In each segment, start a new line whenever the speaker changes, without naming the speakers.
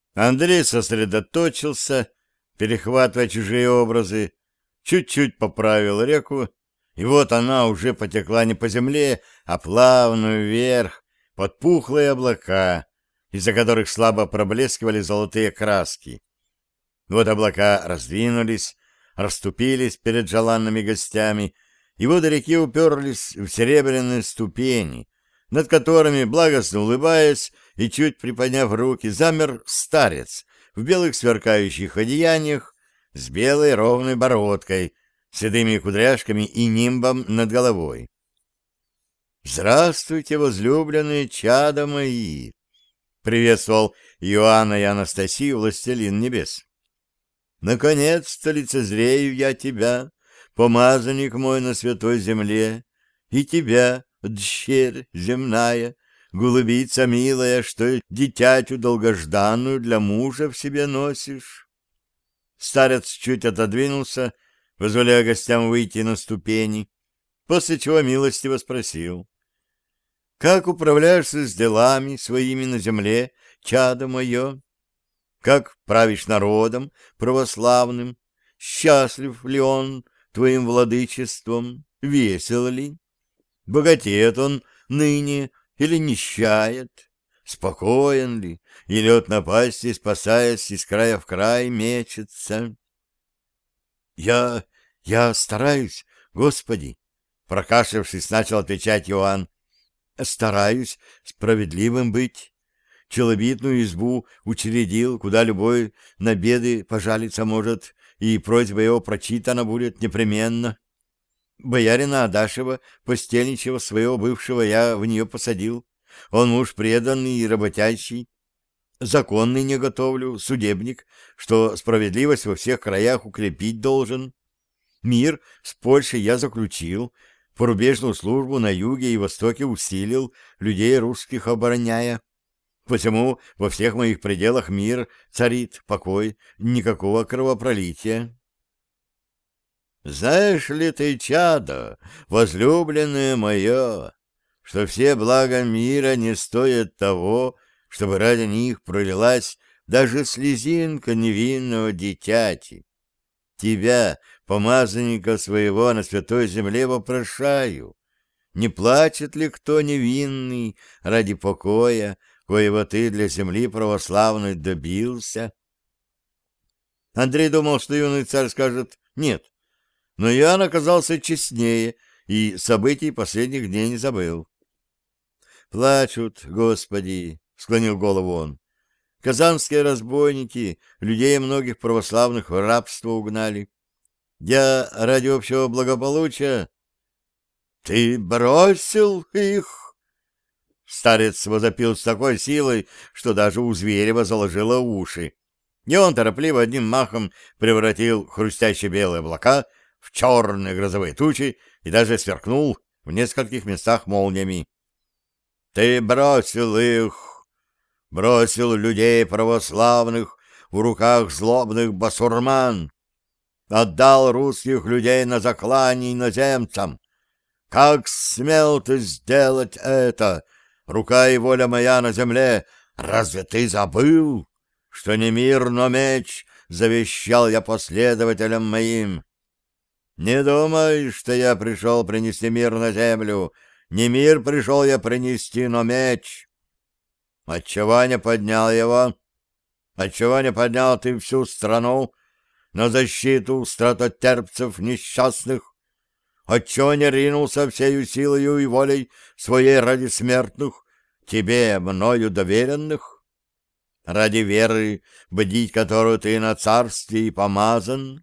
Андрей сосредоточился, перехватывая чужие образы, чуть-чуть поправил реку, и вот она уже потекла не по земле, а плавно вверх, под пухлые облака, из-за которых слабо проблескивали золотые краски. Вот облака раздвинулись, расступились перед желанными гостями, и воды реки уперлись в серебряные ступени, над которыми, благостно улыбаясь и чуть приподняв руки, замер старец в белых сверкающих одеяниях с белой ровной бородкой, седыми кудряшками и нимбом над головой. «Здравствуйте, возлюбленные чада мои!» — приветствовал Иоанна и Анастасию властелин небес. «Наконец-то лицезрею я тебя, помазанник мой на святой земле, и тебя, дщерь земная, голубица милая, что дитятю долгожданную для мужа в себе носишь». Старец чуть отодвинулся, позволяя гостям выйти на ступени, после чего милостиво спросил: «Как управляешься с делами своими на земле, чадо мое? Как правишь народом православным? Счастлив ли он твоим владычеством? Весел ли? Богатеет он ныне или нищает? Спокоен ли? Или от напасти, спасаясь, из края в край мечется?» «Я стараюсь, Господи!» — прокашлявшись, начал отвечать Иоанн. «Стараюсь справедливым быть. Челобитную избу учредил, куда любой на беды пожалиться может, и просьба его прочитана будет непременно. Боярина Адашева, постельничего своего бывшего, я в нее посадил. Он муж преданный и работящий. Законный не готовлю, судебник, что справедливость во всех краях укрепить должен. Мир с Польшей я заключил, порубежную службу на юге и востоке усилил, людей русских обороняя. Посему во всех моих пределах мир царит, покой, никакого кровопролития. Знаешь ли ты, чадо, возлюбленное мое, что все блага мира не стоят того, чтобы ради них пролилась даже слезинка невинного дитяти? Тебя, помазанника своего на святой земле, вопрошаю, не плачет ли кто невинный ради покоя, коего ты для земли православной добился? Андрей думал, что юный царь скажет «нет», но Иоанн оказался честнее и событий последних дней не забыл. «Плачут, Господи!» — склонил голову он. «Казанские разбойники людей многих православных в рабство угнали. Я ради общего благополучия...» «Ты бросил их?» Старец возопил с такой силой, что даже у Зверева заложило уши. И он торопливо одним махом превратил хрустящие белые облака в черные грозовые тучи и даже сверкнул в нескольких местах молниями. «Ты бросил их, бросил людей православных в руках злобных басурман, отдал русских людей на заклание иноземцам. Как смел ты сделать это, рука и воля моя на земле? Разве ты забыл, что не мир, но меч завещал я последователям моим? Не думай, что я пришел принести мир на землю. Не мир пришел я принести, но меч. Отчего не поднял его? Отчего не поднял ты всю страну на защиту стратотерпцев несчастных? Отчего не ринулся всею силою и волей своей ради смертных, тебе, мною доверенных? Ради веры, бдить которую ты на царстве и помазан?»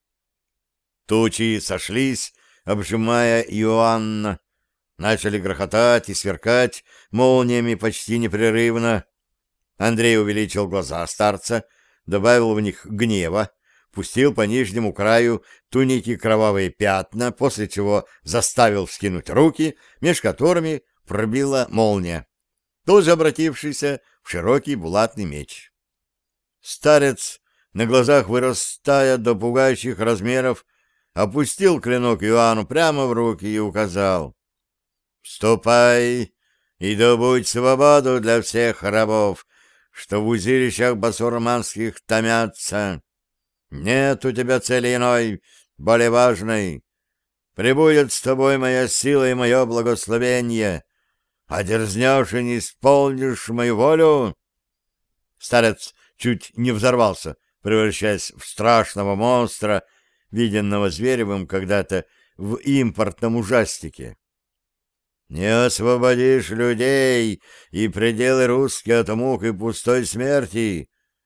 Тучи сошлись, обжимая Иоанна, начали грохотать и сверкать молниями почти непрерывно. Андрей увеличил глаза старца, добавил в них гнева, пустил по нижнему краю туники кровавые пятна, после чего заставил вскинуть руки, меж которыми пробила молния, тоже обратившийся в широкий булатный меч. Старец, на глазах вырастая до пугающих размеров, опустил клинок Иоанну прямо в руки и указал: «Ступай и добудь свободу для всех рабов, что в узилищах басурманских томятся. Нет у тебя цели иной, более важной. Прибудет с тобой моя сила и мое благословение. А дерзнешь и не исполнишь мою волю...» Старец чуть не взорвался, превращаясь в страшного монстра, виденного Зверевым когда-то в импортном ужастике. «Не освободишь людей и пределы русские от мук и пустой смерти!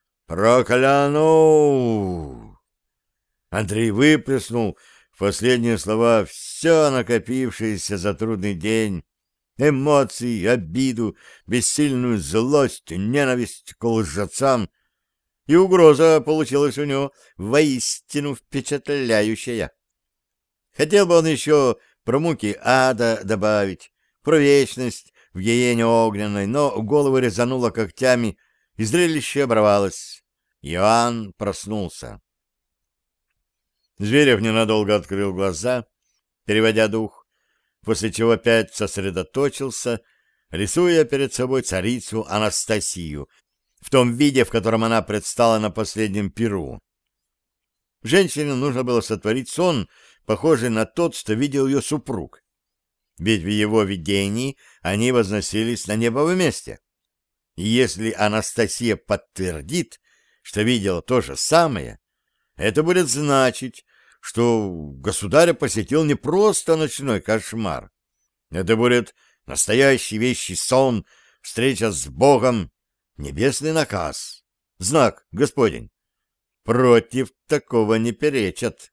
Прокляну!» Андрей выплеснул в последние слова все накопившееся за трудный день, эмоции, обиду, бессильную злость, ненависть к лжецам, и угроза получилась у него воистину впечатляющая. Хотел бы он еще про муки ада добавить, про вечность в гиене огненной, но голову резануло когтями, и зрелище оборвалось. Иоанн проснулся. Зверев ненадолго открыл глаза, переводя дух, после чего опять сосредоточился, рисуя перед собой царицу Анастасию в том виде, в котором она предстала на последнем пиру. Женщине нужно было сотворить сон, похожий на тот, что видел ее супруг. Ведь в его видении они возносились на небо вместе. И если Анастасия подтвердит, что видела то же самое, это будет значить, что государя посетил не просто ночной кошмар. Это будет настоящий вещий сон, встреча с Богом, небесный наказ, знак Господень. Против такого не перечат.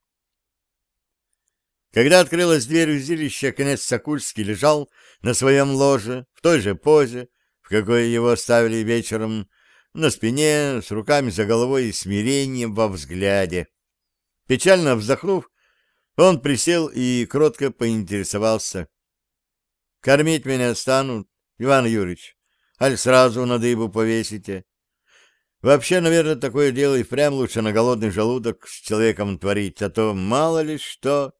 Когда открылась дверь узилища, князь Сокульский лежал на своем ложе, в той же позе, в какой его оставили вечером, на спине, с руками за головой и смирением во взгляде. Печально вздохнув, он присел и кротко поинтересовался. — Кормить меня станут, Иван Юрьевич, аль сразу на дыбу повесите? Вообще, наверное, такое дело и впрямь лучше на голодный желудок с человеком творить, а то мало ли что...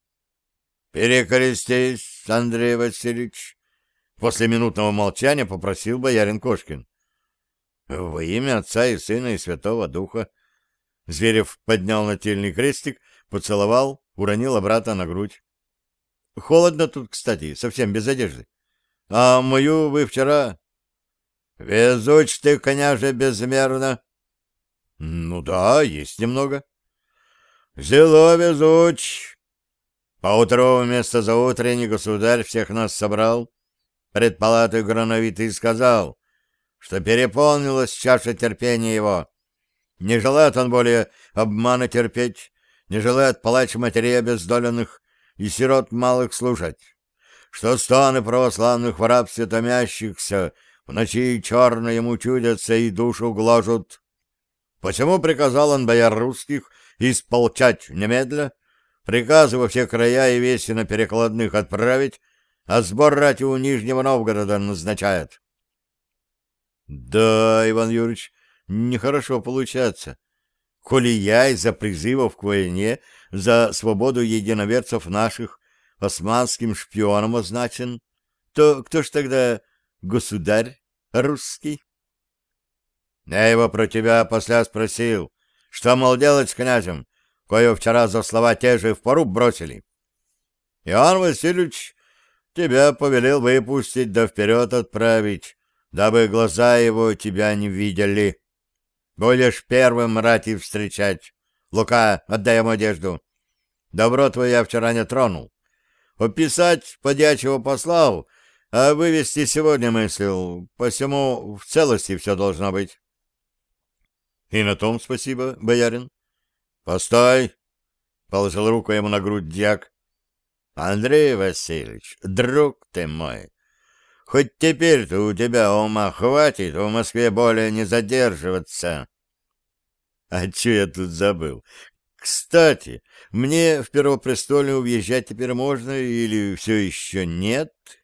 — Перекрестись, Андрей Васильевич! — после минутного молчания попросил боярин Кошкин. — Во имя Отца и Сына и Святого Духа. Зверев поднял нательный крестик, поцеловал, уронил обратно на грудь. — Холодно тут, кстати, совсем без одежды. А мою вы вчера... — Везуч ты, княже, безмерно. — Ну да, есть немного. — Зело везуч. Поутру вместо заутренней государь всех нас собрал, пред палатой грановитый сказал, что переполнилась чаша терпения его. Не желает он более обмана терпеть, не желает палач матерей обездоленных и сирот малых слушать, что стоны православных в рабстве томящихся в ночи черно ему чудятся и душу гложут. Посему приказал он бояр русских исполчать немедля, приказы во все края и веси на перекладных отправить, а сбор рати у Нижнего Новгорода назначает. — Да, Иван Юрьевич, нехорошо получается. Коли я из-за призывов к войне за свободу единоверцев наших османским шпионом означен, то кто ж тогда государь русский? Я его про тебя после спросил, что, мол, делать с князем, кое вчера за слова те же в поруб бросили. Иоанн Васильевич тебя повелел выпустить да вперед отправить, дабы глаза его тебя не видели. Будешь первым рати встречать. Лука, отдай ему одежду. Добро твое я вчера не тронул. Описать подьячего послал, а вывести сегодня мыслил, посему в целости все должно быть. И на том спасибо, боярин. Постой, положил руку ему на грудь дьяк. Андрей Васильевич, друг ты мой, хоть теперь-то у тебя ума хватит в Москве более не задерживаться. А че я тут забыл? Кстати, мне в Первопрестольную уезжать теперь можно или все еще нет?